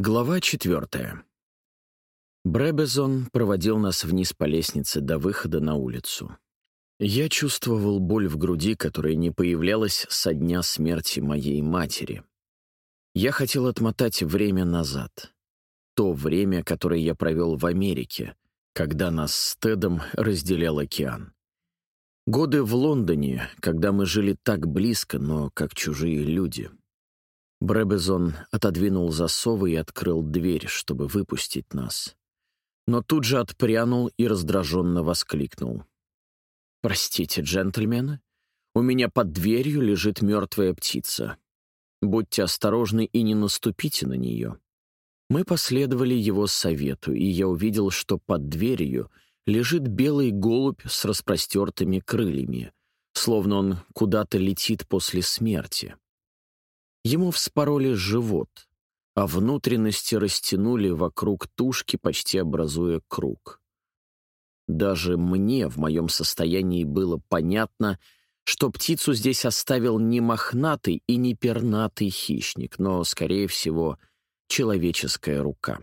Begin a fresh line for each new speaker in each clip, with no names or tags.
Глава 4. Бребезон проводил нас вниз по лестнице до выхода на улицу. Я чувствовал боль в груди, которая не появлялась со дня смерти моей матери. Я хотел отмотать время назад. То время, которое я провел в Америке, когда нас с Тедом разделял океан. Годы в Лондоне, когда мы жили так близко, но как чужие люди. Бребезон отодвинул засовы и открыл дверь, чтобы выпустить нас. Но тут же отпрянул и раздраженно воскликнул. «Простите, джентльмены, у меня под дверью лежит мертвая птица. Будьте осторожны и не наступите на нее». Мы последовали его совету, и я увидел, что под дверью лежит белый голубь с распростертыми крыльями, словно он куда-то летит после смерти. Ему вспороли живот, а внутренности растянули вокруг тушки, почти образуя круг. Даже мне в моем состоянии было понятно, что птицу здесь оставил не мохнатый и не пернатый хищник, но, скорее всего, человеческая рука.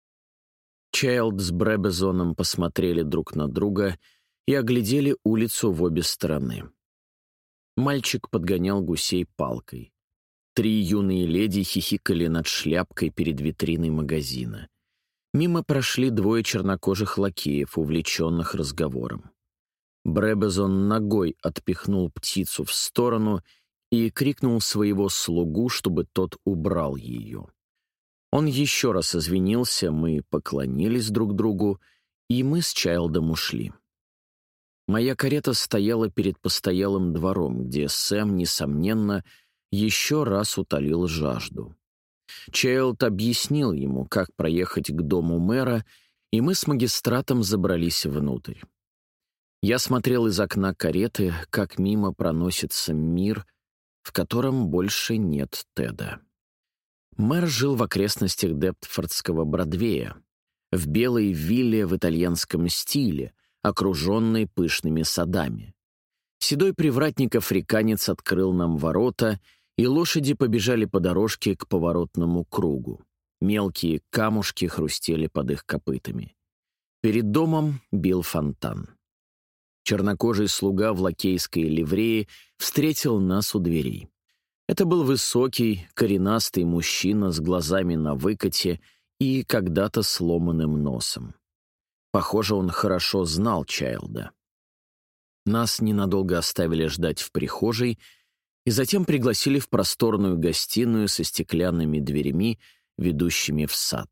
Чайлд с Бребезоном посмотрели друг на друга и оглядели улицу в обе стороны. Мальчик подгонял гусей палкой. 3 юные леди хихикали над шляпкой перед витриной магазина. Мимо прошли 2 чернокожих лакеев, увлеченных разговором. Бребезон ногой отпихнул птицу в сторону и крикнул своего слугу, чтобы тот убрал ее. Он еще раз извинился, мы поклонились друг другу, и мы с Чайлдом ушли. Моя карета стояла перед постоялым двором, где Сэм, несомненно, еще раз утолил жажду. Чайлд объяснил ему, как проехать к дому мэра, и мы с магистратом забрались внутрь. Я смотрел из окна кареты, как мимо проносится мир, в котором больше нет Теда. Мэр жил в окрестностях Дептфордского Бродвея, в белой вилле в итальянском стиле, окруженной пышными садами. Седой привратник-африканец открыл нам ворота, и лошади побежали по дорожке к поворотному кругу. Мелкие камушки хрустели под их копытами. Перед домом бил фонтан. Чернокожий слуга в лакейской ливрее встретил нас у дверей. Это был высокий, коренастый мужчина с глазами на выкате и когда-то сломанным носом. Похоже, он хорошо знал Чайлда. Нас ненадолго оставили ждать в прихожей, и затем пригласили в просторную гостиную со стеклянными дверями, ведущими в сад.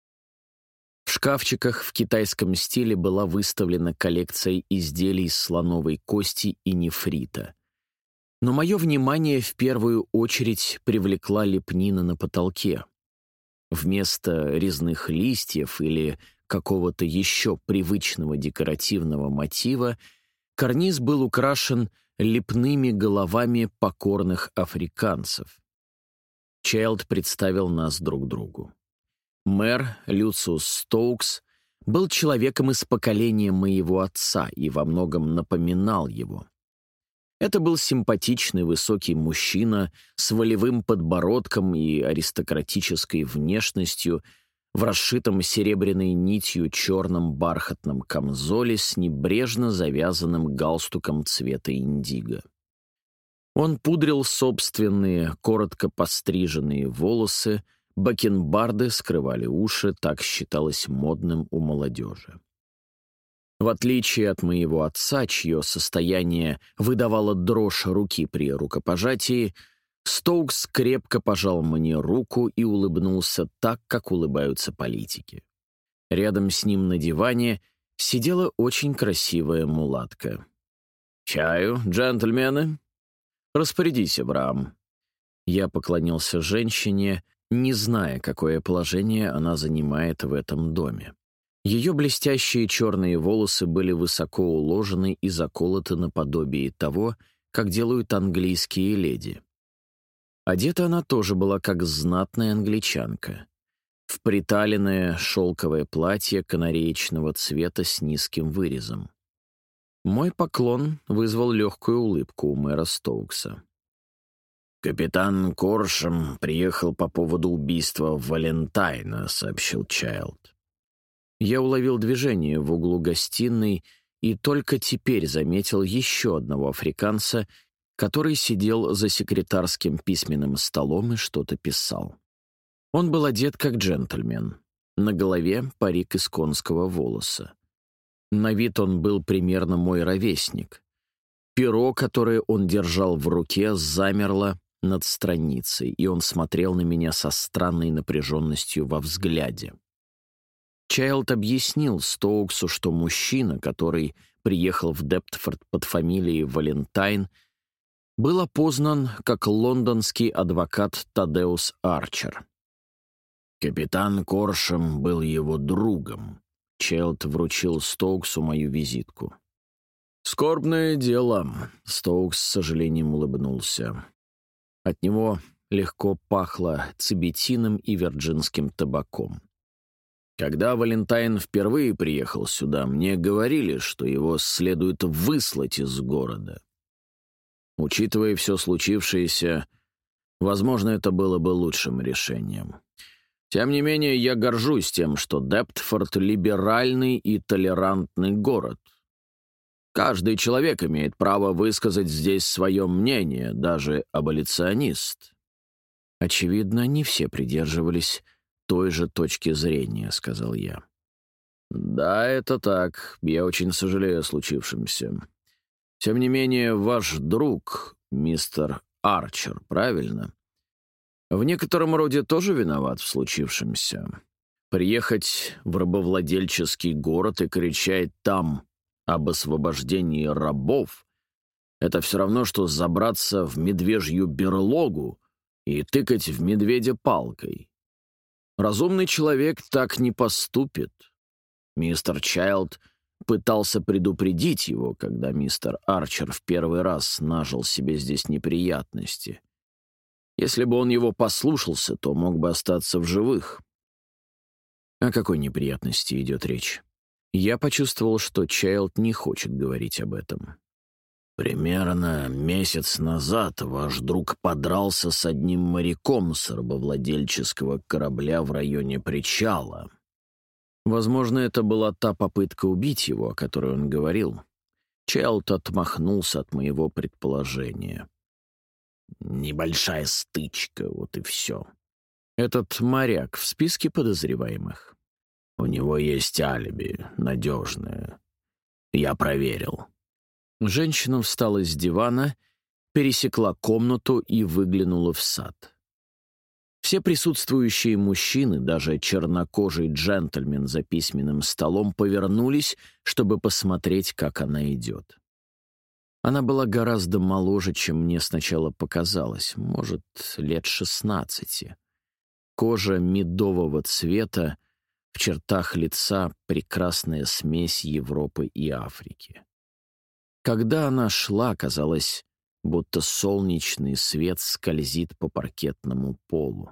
В шкафчиках в китайском стиле была выставлена коллекция изделий из слоновой кости и нефрита. Но мое внимание в первую очередь привлекла лепнина на потолке. Вместо резных листьев или какого-то еще привычного декоративного мотива карниз был украшен лепными головами покорных африканцев. Чайлд представил нас друг другу. Мэр Люциус Стоукс был человеком из поколения моего отца и во многом напоминал его. Это был симпатичный высокий мужчина с волевым подбородком и аристократической внешностью, в расшитом серебряной нитью черном бархатном камзоле с небрежно завязанным галстуком цвета индиго. Он пудрил собственные, коротко постриженные волосы, бакенбарды скрывали уши, так считалось модным у молодежи. В отличие от моего отца, чье состояние выдавало дрожь руки при рукопожатии, Стоукс крепко пожал мне руку и улыбнулся так, как улыбаются политики. Рядом с ним на диване сидела очень красивая мулатка. «Чаю, джентльмены?» «Распорядись, Абрам». Я поклонился женщине, не зная, какое положение она занимает в этом доме. Ее блестящие черные волосы были высоко уложены и заколоты наподобие того, как делают английские леди. Одета она тоже была как знатная англичанка. В приталенное шелковое платье канареечного цвета с низким вырезом. Мой поклон вызвал легкую улыбку у мэра Стоукса. «Капитан Коршем приехал по поводу убийства Валентайна», — сообщил Чайлд. Я уловил движение в углу гостиной и только теперь заметил еще одного африканца, который сидел за секретарским письменным столом и что-то писал. Он был одет как джентльмен. На голове парик из конского волоса. На вид он был примерно мой ровесник. Перо, которое он держал в руке, замерло над страницей, и он смотрел на меня со странной напряженностью во взгляде. Чайлд объяснил Стоуксу, что мужчина, который приехал в Дептфорд под фамилией Валентайн, был опознан как лондонский адвокат Тадеус Арчер. Капитан Коршем был его другом. Чайлд вручил Стоуксу мою визитку. «Скорбное дело», — Стоукс с сожалением улыбнулся. От него легко пахло цибетином и вирджинским табаком. «Когда Валентайн впервые приехал сюда, мне говорили, что его следует выслать из города. Учитывая все случившееся, возможно, это было бы лучшим решением. Тем не менее, я горжусь тем, что Дептфорд — либеральный и толерантный город. Каждый человек имеет право высказать здесь свое мнение, даже аболиционист». «Очевидно, не все придерживались той же точки зрения», — сказал я. «Да, это так. Я очень сожалею о случившемся. Тем не менее, ваш друг, мистер Арчер, правильно? В некотором роде тоже виноват в случившемся. Приехать в рабовладельческий город и кричать там об освобождении рабов — это все равно, что забраться в медвежью берлогу и тыкать в медведя палкой. Разумный человек так не поступит. Мистер Чайлд пытался предупредить его, когда мистер Арчер в первый раз нажил себе здесь неприятности. Если бы он его послушался, то мог бы остаться в живых». О какой неприятности идет речь? Я почувствовал, что Чайлд не хочет говорить об этом. «Примерно месяц назад ваш друг подрался с одним моряком с рабовладельческого корабля в районе причала. Возможно, это была та попытка убить его, о которой он говорил. Чайлд отмахнулся от моего предположения. Небольшая стычка, вот и все. Этот моряк в списке подозреваемых? У него есть алиби, надежное. Я проверил». Женщина встала с дивана, пересекла комнату и выглянула в сад. Все присутствующие мужчины, даже чернокожий джентльмен за письменным столом, повернулись, чтобы посмотреть, как она идет. Она была гораздо моложе, чем мне сначала показалось, может, лет 16. Кожа медового цвета, в чертах лица прекрасная смесь Европы и Африки. Когда она шла, казалось, будто солнечный свет скользит по паркетному полу.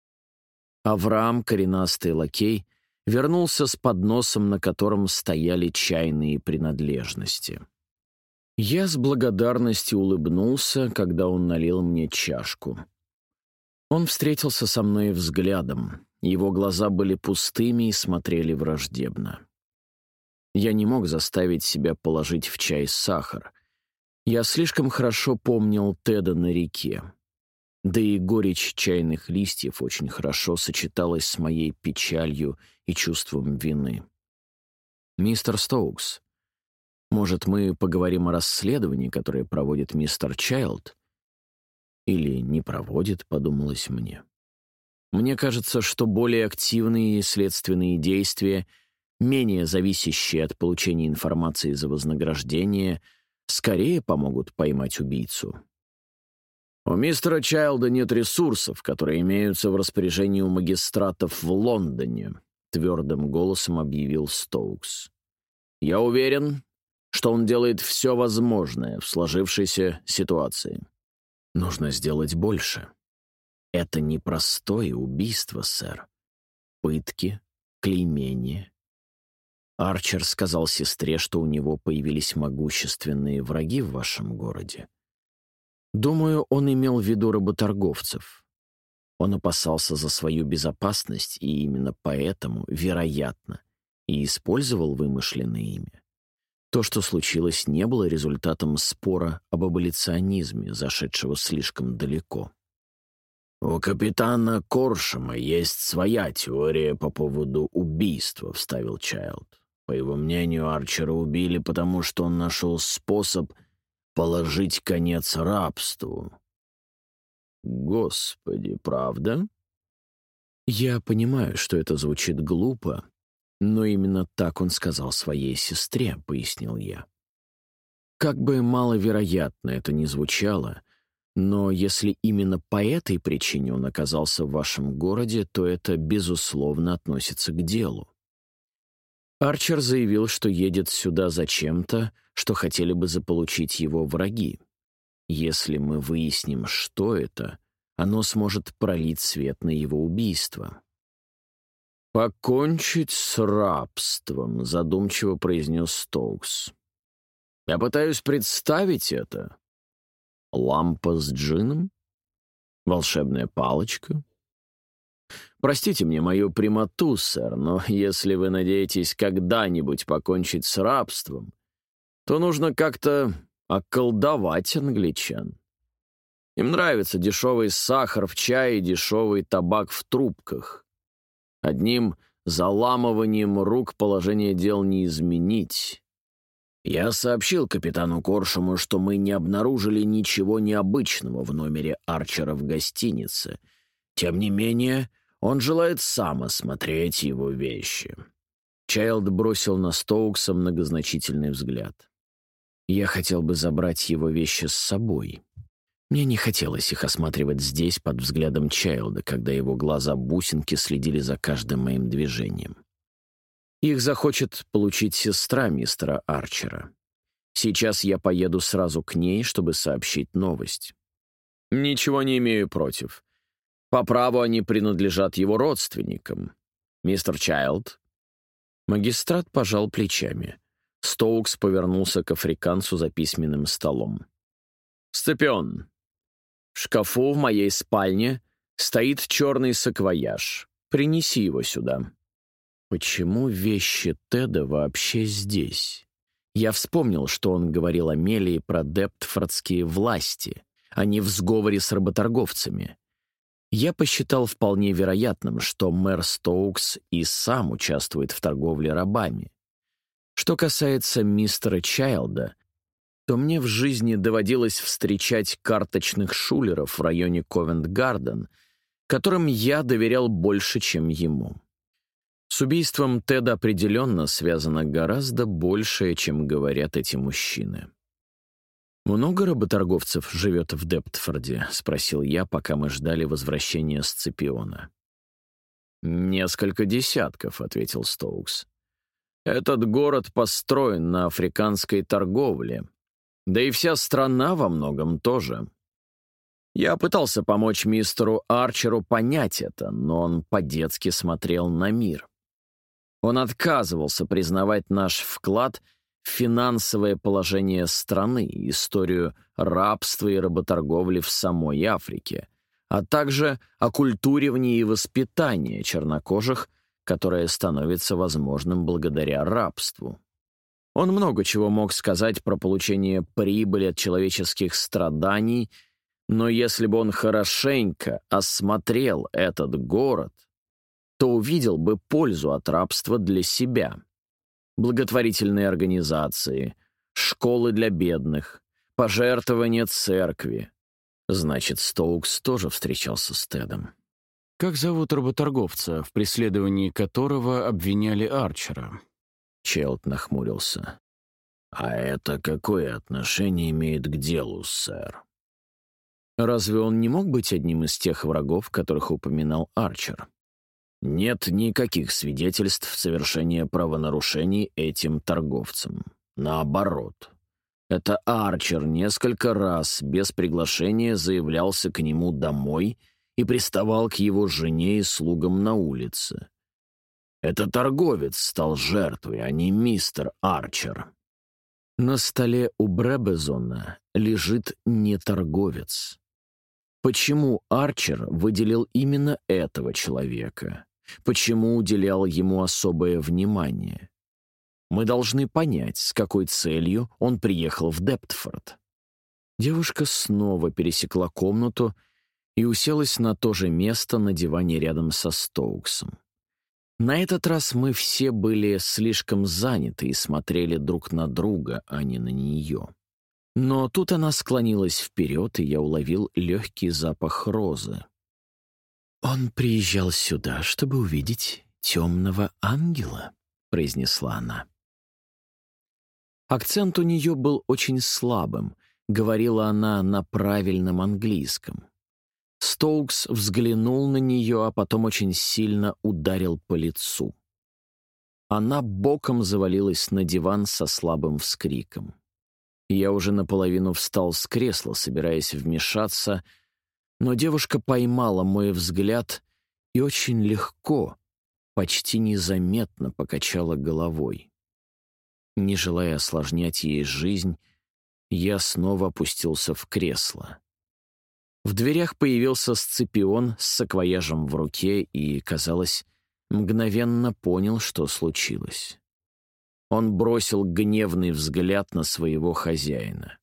Авраам, коренастый лакей, вернулся с подносом, на котором стояли чайные принадлежности. Я с благодарностью улыбнулся, когда он налил мне чашку. Он встретился со мной взглядом. Его глаза были пустыми и смотрели враждебно. Я не мог заставить себя положить в чай сахар. Я слишком хорошо помнил Теда на реке. Да и горечь чайных листьев очень хорошо сочеталась с моей печалью и чувством вины. «Мистер Стоукс, может, мы поговорим о расследовании, которое проводит мистер Чайлд?» «Или не проводит», — подумалось мне. Мне кажется, что более активные следственные действия, менее зависящие от получения информации за вознаграждение, скорее помогут поймать убийцу. «У мистера Чайлда нет ресурсов, которые имеются в распоряжении у магистратов в Лондоне», — твердым голосом объявил Стоукс. «Я уверен, что он делает все возможное в сложившейся ситуации. Нужно сделать больше. Это непростое убийство, сэр. Пытки, клеймение. Арчер сказал сестре, что у него появились могущественные враги в вашем городе. Думаю, он имел в виду работорговцев. Он опасался за свою безопасность, и именно поэтому, вероятно, и использовал вымышленное имя. То, что случилось, не было результатом спора об аболиционизме, зашедшего слишком далеко. «У капитана Коршема есть своя теория по поводу убийства», — вставил Чайлд. «По его мнению, Арчера убили, потому что он нашел способ положить конец рабству». «Господи, правда?» «Я понимаю, что это звучит глупо, но именно так он сказал своей сестре», — пояснил я. «Как бы маловероятно это ни звучало, но если именно по этой причине он оказался в вашем городе, то это, безусловно, относится к делу. Арчер заявил, что едет сюда за чем-то, что хотели бы заполучить его враги. Если мы выясним, что это, оно сможет пролить свет на его убийство». «Покончить с рабством», — задумчиво произнес Стоукс. «Я пытаюсь представить это. Лампа с джином? Волшебная палочка? Простите мне мою прямоту, сэр, но если вы надеетесь когда-нибудь покончить с рабством, то нужно как-то околдовать англичан. Им нравится дешевый сахар в чае и дешевый табак в трубках. Одним заламыванием рук положение дел не изменить. Я сообщил капитану Коршему, что мы не обнаружили ничего необычного в номере Арчера в гостинице. Тем не менее, он желает сам осмотреть его вещи». Чайлд бросил на Стоукса многозначительный взгляд. «Я хотел бы забрать его вещи с собой». Мне не хотелось их осматривать здесь под взглядом Чайлда, когда его глаза-бусинки следили за каждым моим движением. Их захочет получить сестра мистера Арчера. Сейчас я поеду сразу к ней, чтобы сообщить новость. Ничего не имею против. По праву они принадлежат его родственникам. Мистер Чайлд. Магистрат пожал плечами. Стоукс повернулся к африканцу за письменным столом. «Сципион, в шкафу в моей спальне стоит черный саквояж. Принеси его сюда». Почему вещи Теда вообще здесь? Я вспомнил, что он говорил Амелии про дептфордские власти, а не в сговоре с работорговцами. Я посчитал вполне вероятным, что мэр Стоукс и сам участвует в торговле рабами. Что касается мистера Чайлда, то мне в жизни доводилось встречать карточных шулеров в районе Ковент-Гарден, которым я доверял больше, чем ему. С убийством Теда определенно связано гораздо большее, чем говорят эти мужчины. «Много работорговцев живет в Дептфорде?» — спросил я, пока мы ждали возвращения Сципиона. «Несколько десятков», — ответил Стоукс. «Этот город построен на африканской торговле, да и вся страна во многом тоже. Я пытался помочь мистеру Арчеру понять это, но он по-детски смотрел на мир. Он отказывался признавать наш вклад в финансовое положение страны, историю рабства и работорговли в самой Африке, а также оккультуривание и воспитание чернокожих, которое становится возможным благодаря рабству. Он много чего мог сказать про получение прибыли от человеческих страданий, но если бы он хорошенько осмотрел этот город, то увидел бы пользу от рабства для себя. Благотворительные организации, школы для бедных, пожертвования церкви. Значит, Стоукс тоже встречался с Тедом.
Как зовут работорговца, в преследовании которого обвиняли Арчера?
Чайлд нахмурился. «А это какое отношение имеет к делу, сэр?» «Разве он не мог быть одним из тех врагов, которых упоминал Арчер?» «Нет никаких свидетельств совершения правонарушений этим торговцем. Наоборот. Это Арчер несколько раз без приглашения заявлялся к нему домой и приставал к его жене и слугам на улице. Это торговец стал жертвой, а не мистер Арчер». На столе у Бребезона лежит не торговец. Почему Арчер выделил именно этого человека? Почему уделял ему особое внимание? Мы должны понять, с какой целью он приехал в Дептфорд. Девушка снова пересекла комнату и уселась на то же место на диване рядом со Стоуксом. На этот раз мы все были слишком заняты и смотрели друг на друга, а не на нее. Но тут она склонилась вперед, и я уловил легкий запах розы. «Он приезжал сюда, чтобы увидеть темного ангела», — произнесла она. Акцент у нее был очень слабым, говорила она на правильном английском. Стоукс взглянул на нее, а потом очень сильно ударил по лицу. Она боком завалилась на диван со слабым вскриком. Я уже наполовину встал с кресла, собираясь вмешаться, но девушка поймала мой взгляд и очень легко, почти незаметно покачала головой. Не желая осложнять ей жизнь, я снова опустился в кресло. В дверях появился Сципион с саквояжем в руке и, казалось, мгновенно понял, что случилось. Он бросил гневный взгляд на своего хозяина.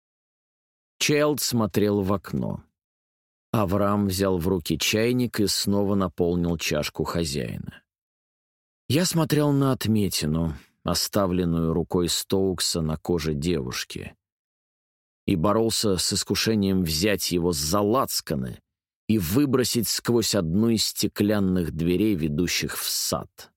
Чайлд смотрел в окно. Авраам взял в руки чайник и снова наполнил чашку хозяина. Я смотрел на отметину, оставленную рукой Стоукса на коже девушки, и боролся с искушением взять его за лацканы и выбросить сквозь одну из стеклянных дверей, ведущих в сад.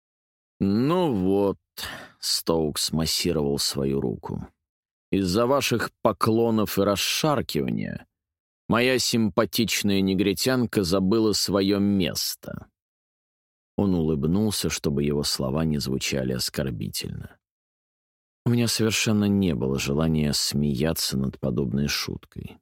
«Ну вот», — Стоукс массировал свою руку, — «из-за ваших поклонов и расшаркивания моя симпатичная негритянка забыла свое место». Он улыбнулся, чтобы его слова не звучали оскорбительно. У меня совершенно не было желания смеяться над подобной шуткой.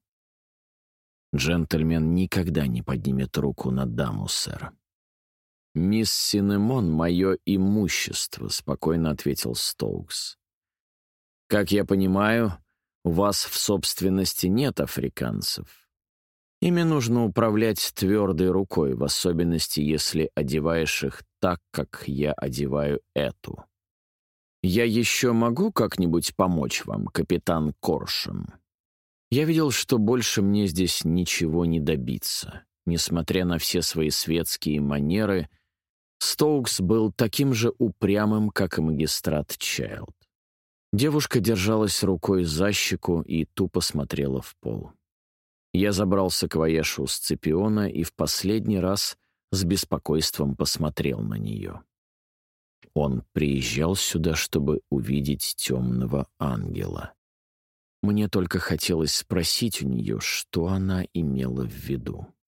Джентльмен никогда не поднимет руку на даму, сэр. «Мисс Синемон — мое имущество», — спокойно ответил Стоукс. «Как я понимаю, у вас в собственности нет африканцев. Ими нужно управлять твердой рукой, в особенности, если одеваешь их так, как я одеваю эту. Я еще могу как-нибудь помочь вам, капитан Коршем?» Я видел, что больше мне здесь ничего не добиться. Несмотря на все свои светские манеры, Стоукс был таким же упрямым, как и магистрат Чайлд. Девушка держалась рукой за щеку и тупо смотрела в пол. Я забрал саквояж у Сципиона и в последний раз с беспокойством посмотрел на нее. Он приезжал сюда, чтобы увидеть темного ангела. Мне только хотелось спросить у нее, что она имела в виду.